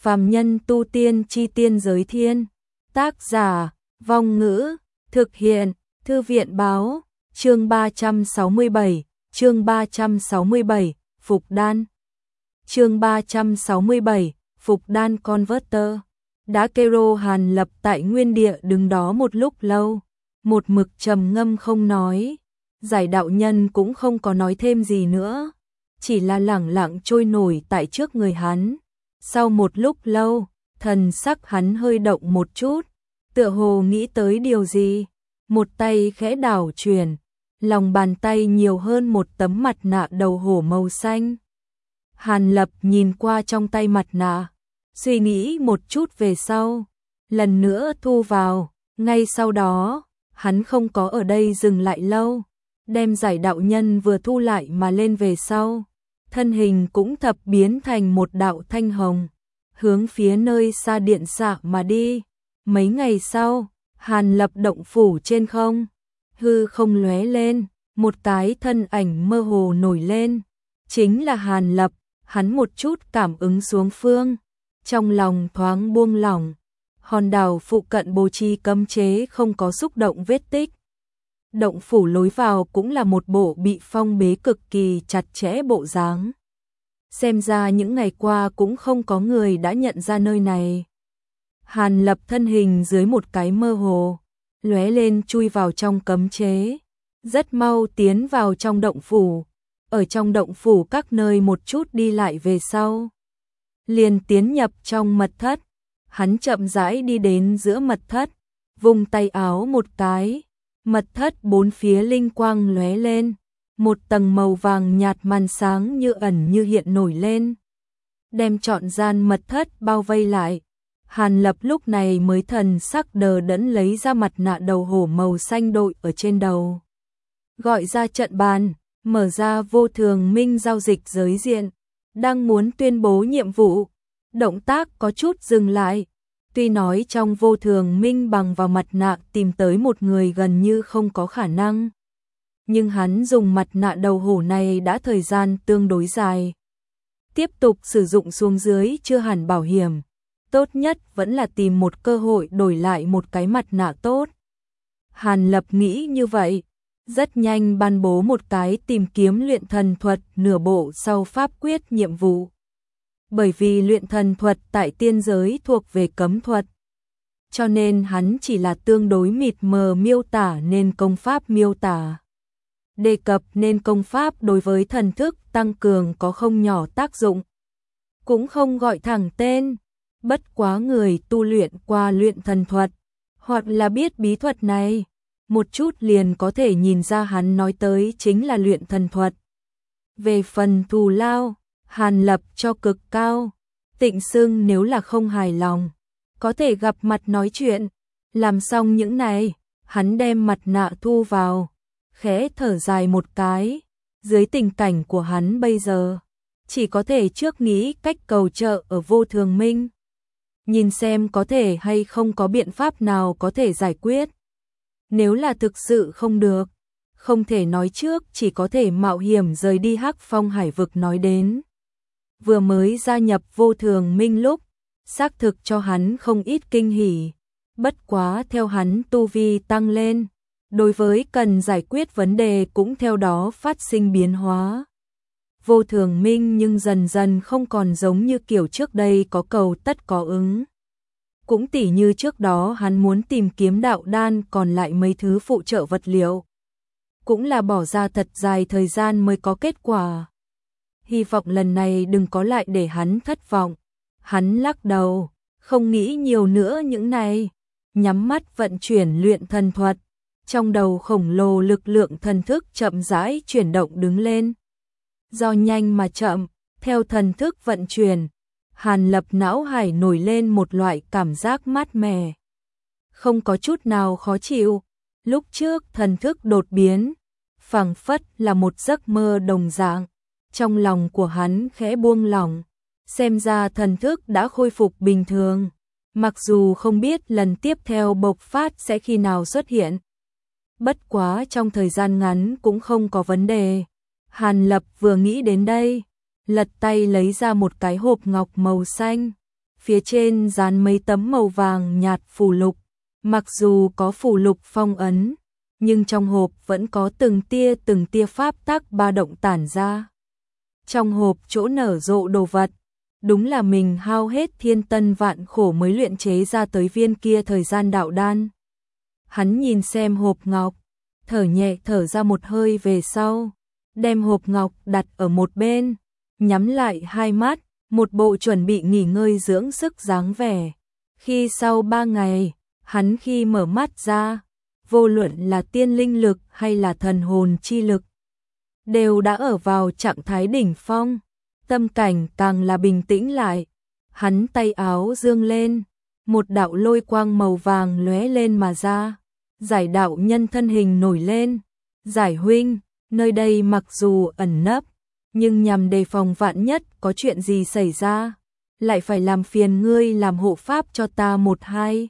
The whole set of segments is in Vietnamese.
Phàm nhân tu tiên chi tiên giới thiên. Tác giả, Vong Ngữ, thực hiện, Thư viện báo, chương 367, Phục đan. Chương 367, Phục đan Converter. Đã kêu Hàn Lập tại nguyên địa đứng đó một lúc lâu, một mực trầm ngâm không nói. Giải đạo nhân cũng không có nói thêm gì nữa, chỉ là lẳng lặng trôi nổi tại trước người hắn. Sau một lúc lâu, thần sắc hắn hơi động một chút, tựa hồ nghĩ tới điều gì, một tay khẽ đảo chuyển, lòng bàn tay nhiều hơn một tấm mặt nạ đầu hổ màu xanh. Hàn Lập nhìn qua trong tay mặt nạ, suy nghĩ một chút về sau, lần nữa thu vào, ngay sau đó, hắn không có ở đây dừng lại lâu, đem giải đạo nhân vừa thu lại mà lên về sau, thân hình cũng thập biến thành một đạo thanh hồng, hướng phía nơi xa điện xạ mà đi. Mấy ngày sau, Hàn Lập động phủ trên không, hư không lóe lên, một cái thân ảnh mơ hồ nổi lên, chính là Hàn Lập. Hắn một chút cảm ứng xuống phương, trong lòng thoáng buông lỏng, hòn đảo phụ cận bố trí cấm chế không có xúc động vết tích. Động phủ lối vào cũng là một bộ bị phong bế cực kỳ chặt chẽ bộ dáng. Xem ra những ngày qua cũng không có người đã nhận ra nơi này. Hàn Lập thân hình dưới một cái mơ hồ, lóe lên chui vào trong cấm chế, rất mau tiến vào trong động phủ. Ở trong động phủ các nơi một chút đi lại về sau, liền tiến nhập trong mật thất. Hắn chậm rãi đi đến giữa mật thất, vung tay áo một cái, mật thất bốn phía linh quang lóe lên, một tầng màu vàng nhạt màn sáng như ẩn như hiện nổi lên, đem trọn gian mật thất bao vây lại. Hàn Lập lúc này mới thần sắc đờ đẫn lấy ra mặt nạ đầu hổ màu xanh đội ở trên đầu, gọi ra trận bàn, mở ra vô thường minh giao dịch giới diện, đang muốn tuyên bố nhiệm vụ, động tác có chút dừng lại. Tuy nói trong vô thường minh bằng vào mặt nạ tìm tới một người gần như không có khả năng, nhưng hắn dùng mặt nạ đầu hổ này đã thời gian tương đối dài, tiếp tục sử dụng xuống dưới chưa hẳn bảo hiểm, tốt nhất vẫn là tìm một cơ hội đổi lại một cái mặt nạ tốt. Hàn Lập nghĩ như vậy, rất nhanh ban bố một cái tìm kiếm luyện thần thuật nửa bộ sau pháp quyết nhiệm vụ. Bởi vì luyện thần thuật tại tiên giới thuộc về cấm thuật, cho nên hắn chỉ là tương đối mịt mờ miêu tả nên công pháp miêu tả. Đề cập nên công pháp đối với thần thức tăng cường có không nhỏ tác dụng. Cũng không gọi thẳng tên, bất quá người tu luyện qua luyện thần thuật, hoặc là biết bí thuật này, một chút liền có thể nhìn ra hắn nói tới chính là luyện thần thuật. Về phần thù lao, Hàn Lập cho cực cao, Tịnh Sưng nếu là không hài lòng, có thể gặp mặt nói chuyện. Làm xong những này, hắn đem mặt nạ thu vào, khẽ thở dài một cái. Dưới tình cảnh của hắn bây giờ, chỉ có thể trước nghĩ cách cầu trợ ở vô thường minh, nhìn xem có thể hay không có biện pháp nào có thể giải quyết. Nếu là thực sự không được, không thể nói trước, chỉ có thể mạo hiểm rời đi Hắc Phong Hải vực. Nói đến vừa mới gia nhập vô thường minh lúc, xác thực cho hắn không ít kinh hỉ, bất quá theo hắn tu vi tăng lên, đối với cần giải quyết vấn đề cũng theo đó phát sinh biến hóa. Vô thường minh nhưng dần dần không còn giống như kiểu trước đây có cầu tất có ứng. Cũng tỉ như trước đó hắn muốn tìm kiếm đạo đan còn lại mấy thứ phụ trợ vật liệu, cũng là bỏ ra thật dài thời gian mới có kết quả. Hy vọng lần này đừng có lại để hắn thất vọng. Hắn lắc đầu, không nghĩ nhiều nữa những này, nhắm mắt vận chuyển luyện thần thuật, trong đầu khổng lồ lực lượng thần thức chậm rãi chuyển động đứng lên. Do nhanh mà chậm, theo thần thức vận chuyển, Hàn Lập não hải nổi lên một loại cảm giác mát mẻ, không có chút nào khó chịu. Lúc trước thần thức đột biến, phảng phất là một giấc mơ đồng dạng. Trong lòng của hắn khẽ buông lỏng, xem ra thần thức đã khôi phục bình thường, mặc dù không biết lần tiếp theo bộc phát sẽ khi nào xuất hiện. Bất quá trong thời gian ngắn cũng không có vấn đề. Hàn Lập vừa nghĩ đến đây, lật tay lấy ra một cái hộp ngọc màu xanh, phía trên dán mấy tấm màu vàng nhạt phù lục, mặc dù có phù lục phong ấn, nhưng trong hộp vẫn có từng tia pháp tắc ba động tản ra. Trong hộp chỗ nở rộ đồ vật, đúng là mình hao hết thiên tân vạn khổ mới luyện chế ra tới viên kia thời gian đạo đan. Hắn nhìn xem hộp ngọc, thở nhẹ thở ra một hơi về sau, đem hộp ngọc đặt ở một bên, nhắm lại hai mắt, một bộ chuẩn bị nghỉ ngơi dưỡng sức dáng vẻ. Khi sau 3 ngày, hắn khi mở mắt ra, vô luận là tiên linh lực hay là thần hồn chi lực, đều đã ở vào trạng thái đỉnh phong, tâm cảnh càng là bình tĩnh lại. Hắn tay áo dương lên, một đạo lôi quang màu vàng lóe lên mà ra, Giải đạo nhân thân hình nổi lên. Giải huynh, nơi đây mặc dù ẩn nấp, nhưng nhằm đề phòng vạn nhất có chuyện gì xảy ra, lại phải làm phiền ngươi làm hộ pháp cho ta một hai.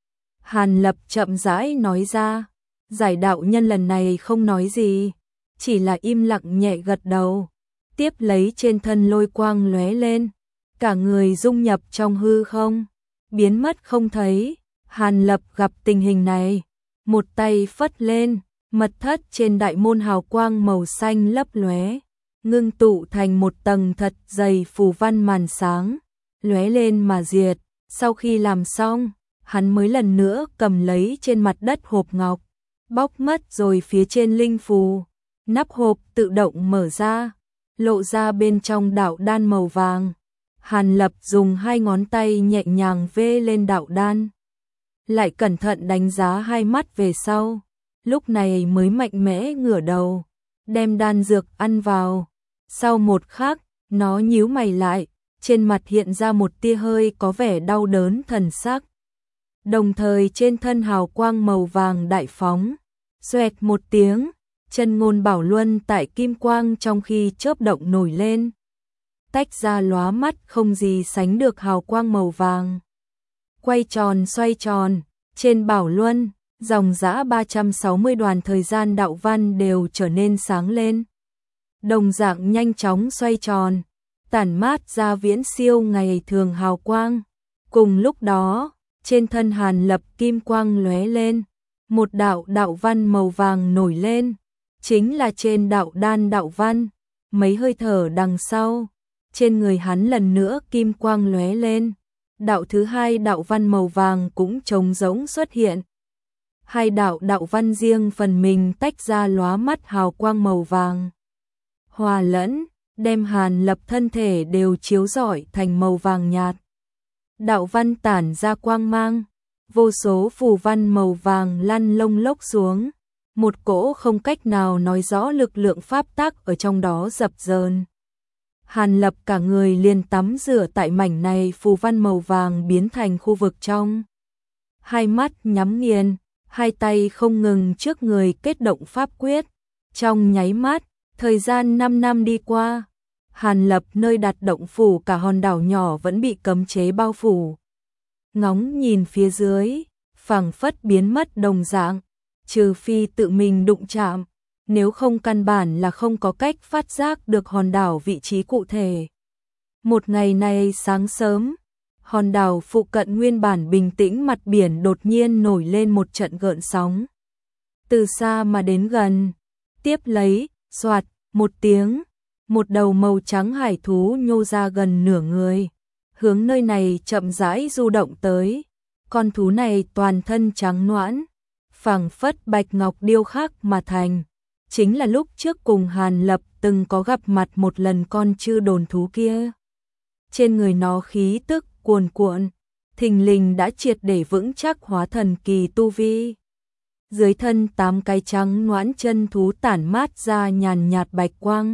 Hàn Lập chậm rãi nói ra. Giải đạo nhân lần này không nói gì, chỉ là im lặng nhẹ gật đầu, tiếp lấy trên thân lôi quang lóe lên, cả người dung nhập trong hư không, biến mất không thấy. Hàn Lập gặp tình hình này, một tay phất lên, mật thất trên đại môn hào quang màu xanh lấp lóe, ngưng tụ thành một tầng thật dày phù văn màn sáng, lóe lên mà diệt. Sau khi làm xong, hắn mới lần nữa cầm lấy trên mặt đất hộp ngọc, bóc mất rồi phía trên linh phù, nắp hộp tự động mở ra, lộ ra bên trong đạo đan màu vàng. Hàn Lập dùng hai ngón tay nhẹ nhàng vê lên đạo đan, lại cẩn thận đánh giá hai mắt về sau, lúc này mới mạnh mẽ ngửa đầu, đem đan dược ăn vào. Sau một khắc, nó nhíu mày lại, trên mặt hiện ra một tia hơi có vẻ đau đớn thần sắc. Đồng thời trên thân hào quang màu vàng đại phóng, xoẹt một tiếng, chân ngôn bảo luân tại kim quang trong khi chớp động nổi lên, tách ra lóa mắt không gì sánh được hào quang màu vàng. Quay tròn xoay tròn, trên bảo luân, dòng dã 360 đoàn thời gian đạo văn đều trở nên sáng lên. Đồng dạng nhanh chóng xoay tròn, tản mát ra viễn siêu ngày thường hào quang. Cùng lúc đó, trên thân Hàn Lập kim quang lóe lên, một đạo đạo văn màu vàng nổi lên, chính là trên đạo đan đạo văn. Mấy hơi thở đằng sau, trên người hắn lần nữa kim quang lóe lên, đạo thứ hai đạo văn màu vàng cũng trống rỗng xuất hiện. Hai đạo đạo văn riêng phần mình tách ra lóa mắt hào quang màu vàng, hòa lẫn, đem Hàn Lập thân thể đều chiếu rọi thành màu vàng nhạt. Đạo văn tản ra quang mang, vô số phù văn màu vàng lăn lông lốc xuống, một cỗ không cách nào nói rõ lực lượng pháp tắc ở trong đó dập dờn. Hàn Lập cả người liền tắm rửa tại mảnh này phù văn màu vàng biến thành khu vực trong. Hai mắt nhắm nghiền, hai tay không ngừng trước người kết động pháp quyết. Trong nháy mắt, thời gian 5 năm đi qua, Hàn Lập nơi đặt động phủ cả hòn đảo nhỏ vẫn bị cấm chế bao phủ. Ngóng nhìn phía dưới, phảng phất biến mất đồng dạng, trừ phi tự mình đụng chạm, nếu không căn bản là không có cách phát giác được hòn đảo vị trí cụ thể. Một ngày này sáng sớm, hòn đảo phụ cận nguyên bản bình tĩnh mặt biển đột nhiên nổi lên một trận gợn sóng. Từ xa mà đến gần, tiếp lấy, xoạt, một tiếng, một đầu màu trắng hải thú nhô ra gần nửa người, hướng nơi này chậm rãi du động tới. Con thú này toàn thân trắng nõn, phảng phất bạch ngọc điêu khắc mà thành, chính là lúc trước cùng Hàn Lập từng có gặp mặt một lần con chư đồn thú kia. Trên người nó khí tức cuồn cuộn, thình lình đã triệt để vững chắc hóa thần kỳ tu vi. Dưới thân 8 cái trắng nõn chân thú tản mát ra nhàn nhạt bạch quang,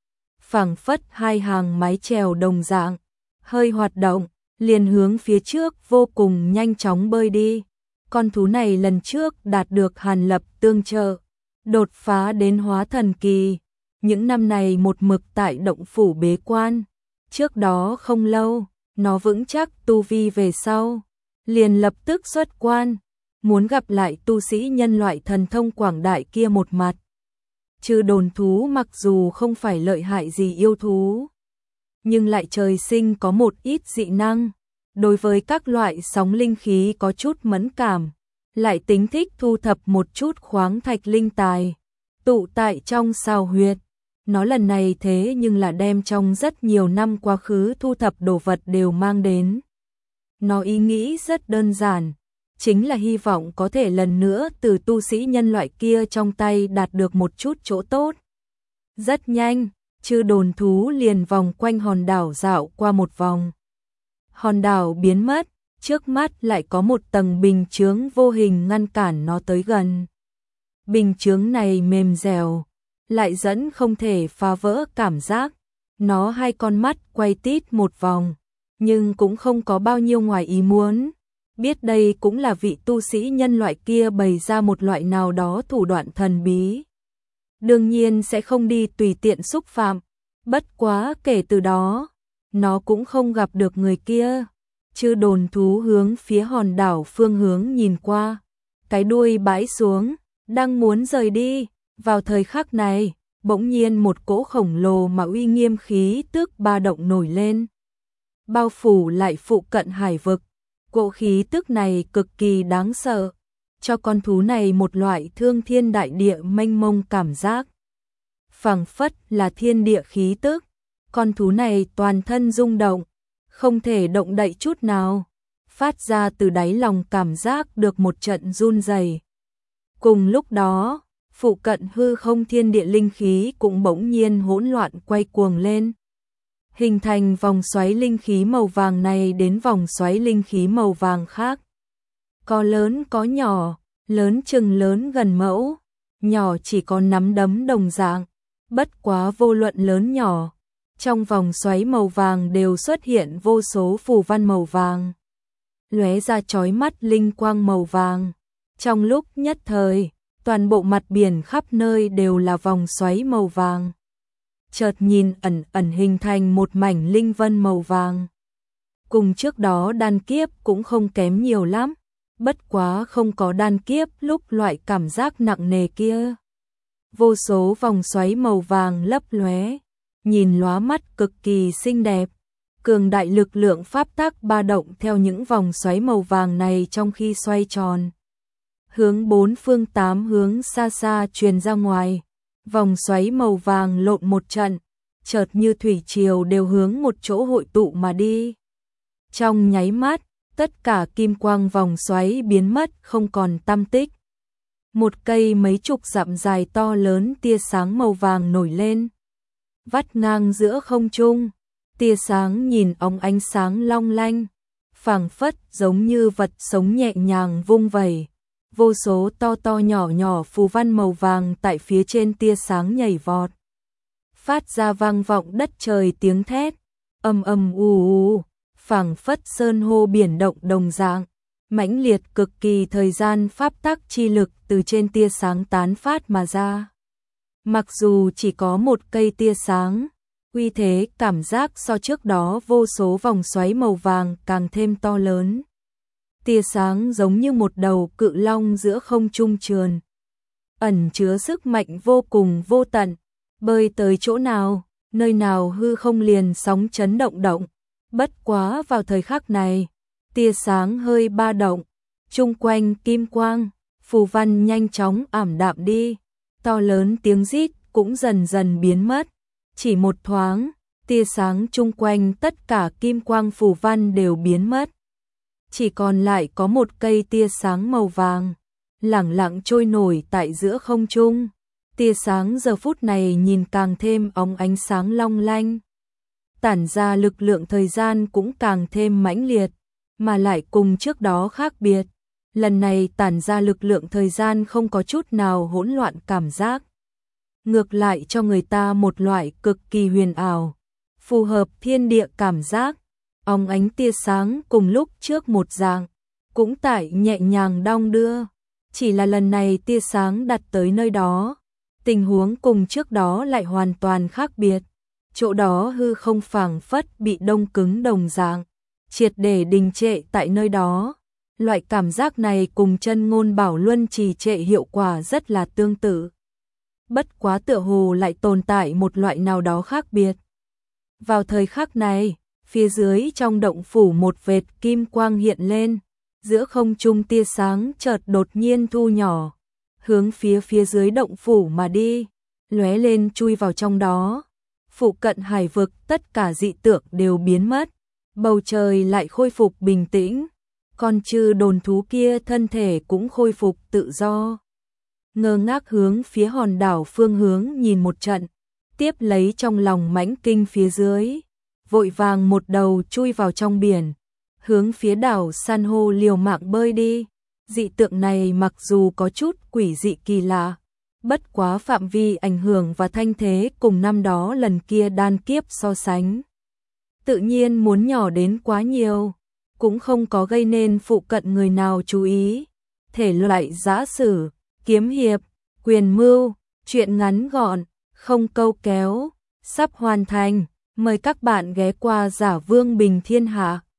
phảng phất hai hàng mái chèo đồng dạng, hơi hoạt động, liền hướng phía trước vô cùng nhanh chóng bơi đi. Con thú này lần trước đạt được Hàn Lập tương trợ, đột phá đến hóa thần kỳ, những năm này một mực tại động phủ bế quan. Trước đó không lâu, nó vững chắc tu vi về sau, liền lập tức xuất quan, muốn gặp lại tu sĩ nhân loại thần thông quảng đại kia một mặt. Chư đồn thú mặc dù không phải lợi hại gì yêu thú, nhưng lại trời sinh có một ít dị năng, đối với các loại sóng linh khí có chút mẫn cảm, lại tính thích thu thập một chút khoáng thạch linh tài, tụ tại trong sao huyệt. Nó lần này thế nhưng là đem trong rất nhiều năm quá khứ thu thập đồ vật đều mang đến. Nó ý nghĩ rất đơn giản, chính là hy vọng có thể lần nữa từ tu sĩ nhân loại kia trong tay đạt được một chút chỗ tốt. Rất nhanh, Chư Đồn thú liền vòng quanh hòn đảo dạo qua một vòng. Hòn đảo biến mất, trước mắt lại có một tầng bình chướng vô hình ngăn cản nó tới gần. Bình chướng này mềm dẻo, lại dẫn không thể phá vỡ cảm giác. Nó hai con mắt quay tít một vòng, nhưng cũng không có bao nhiêu ngoài ý muốn. Biết đây cũng là vị tu sĩ nhân loại kia bày ra một loại nào đó thủ đoạn thần bí. Đương nhiên sẽ không đi tùy tiện xúc phạm. Bất quá kể từ đó, nó cũng không gặp được người kia. Chư Đồn thú hướng phía hòn đảo phương hướng nhìn qua, cái đuôi bãi xuống, đang muốn rời đi. Vào thời khắc này, bỗng nhiên một cỗ khổng lồ mà uy nghiêm khí tức ba động nổi lên, bao phủ lại phụ cận hải vực. Cỗ khí tức này cực kỳ đáng sợ, cho con thú này một loại thương thiên đại địa mênh mông cảm giác. Phảng phất là thiên địa khí tức, con thú này toàn thân rung động, không thể động đậy chút nào, phát ra từ đáy lòng cảm giác được một trận run rẩy. Cùng lúc đó, phụ cận hư không thiên địa linh khí cũng bỗng nhiên hỗn loạn quay cuồng lên, hình thành vòng xoáy linh khí màu vàng này đến vòng xoáy linh khí màu vàng khác. Có lớn có nhỏ, lớn chừng lớn gần mẫu, nhỏ chỉ có nắm đấm đồng dạng. Bất quá vô luận lớn nhỏ, trong vòng xoáy màu vàng đều xuất hiện vô số phù văn màu vàng, lóe ra chói mắt linh quang màu vàng. Trong lúc nhất thời, toàn bộ mặt biển khắp nơi đều là vòng xoáy màu vàng. Chợt nhìn ẩn ẩn hình thành một mảnh linh vân màu vàng. Cùng trước đó đan kiếp cũng không kém nhiều lắm, bất quá không có đan kiếp lúc loại cảm giác nặng nề kia. Vô số vòng xoáy màu vàng lấp lóe, nhìn lóa mắt cực kỳ xinh đẹp. Cường đại lực lượng pháp tắc ba động theo những vòng xoáy màu vàng này trong khi xoay tròn, hướng bốn phương tám hướng xa xa truyền ra ngoài. Vòng xoáy màu vàng lộn một trận, chợt như thủy triều đều hướng một chỗ hội tụ mà đi. Trong nháy mắt, tất cả kim quang vòng xoáy biến mất không còn tăm tích. Một cây mấy chục dặm dài to lớn tia sáng màu vàng nổi lên, vắt ngang giữa không trung. Tia sáng nhìn óng ánh sáng long lanh, phảng phất giống như vật sống nhẹ nhàng vung vẩy. Vô số to to nhỏ nhỏ phù văn màu vàng tại phía trên tia sáng nhảy vọt, phát ra vang vọng đất trời tiếng thét, ầm ầm ù, phảng phất sơn hô biển động đồng dạng. Mãnh liệt cực kỳ thời gian pháp tắc chi lực từ trên tia sáng tán phát mà ra. Mặc dù chỉ có một cây tia sáng, uy thế cảm giác so trước đó vô số vòng xoáy màu vàng càng thêm to lớn. Tia sáng giống như một đầu cự long giữa không trung trườn, ẩn chứa sức mạnh vô cùng vô tận, bơi tới chỗ nào, nơi nào hư không liền sóng chấn động động. Bất quá vào thời khắc này, tia sáng hơi ba động, chung quanh kim quang, phù văn nhanh chóng ảm đạm đi, to lớn tiếng rít cũng dần dần biến mất. Chỉ một thoáng, tia sáng chung quanh tất cả kim quang phù văn đều biến mất. Chỉ còn lại có một cây tia sáng màu vàng, lẳng lặng trôi nổi tại giữa không trung. Tia sáng giờ phút này nhìn càng thêm óng ánh sáng long lanh, tản ra lực lượng thời gian cũng càng thêm mãnh liệt, mà lại cùng trước đó khác biệt. Lần này tản ra lực lượng thời gian không có chút nào hỗn loạn cảm giác, ngược lại cho người ta một loại cực kỳ huyền ảo, phù hợp thiên địa cảm giác. Óng ánh tia sáng cùng lúc trước một dạng, cũng tại nhẹ nhàng đong đưa, chỉ là lần này tia sáng đặt tới nơi đó, tình huống cùng trước đó lại hoàn toàn khác biệt. Chỗ đó hư không phảng phất bị đông cứng đồng dạng, triệt để đình trệ tại nơi đó. Loại cảm giác này cùng chân ngôn bảo luân trì trệ hiệu quả rất là tương tự. Bất quá tựa hồ lại tồn tại một loại nào đó khác biệt. Vào thời khắc này, Phía dưới trong động phủ một vệt kim quang hiện lên, giữa không trung tia sáng chợt đột nhiên thu nhỏ, hướng phía dưới động phủ mà đi, lóe lên chui vào trong đó. Phụ cận hải vực tất cả dị tượng đều biến mất, bầu trời lại khôi phục bình tĩnh, con trư đồn thú kia thân thể cũng khôi phục tự do. Ngơ ngác hướng phía hòn đảo phương hướng nhìn một trận, tiếp lấy trong lòng mãnh kinh phía dưới, vội vàng một đầu chui vào trong biển, hướng phía đảo san hô liều mạng bơi đi. Dị tượng này mặc dù có chút quỷ dị kỳ lạ, bất quá phạm vi ảnh hưởng và thanh thế cùng năm đó lần kia đan kiếp so sánh, tự nhiên muốn nhỏ đến quá nhiều, cũng không có gây nên phụ cận người nào chú ý. Thể loại giã sử, kiếm hiệp, quyền mưu, truyện ngắn gọn, không câu kéo, sắp hoàn thành. Mời các bạn ghé qua Giả Vương Bình Thiên Hạ.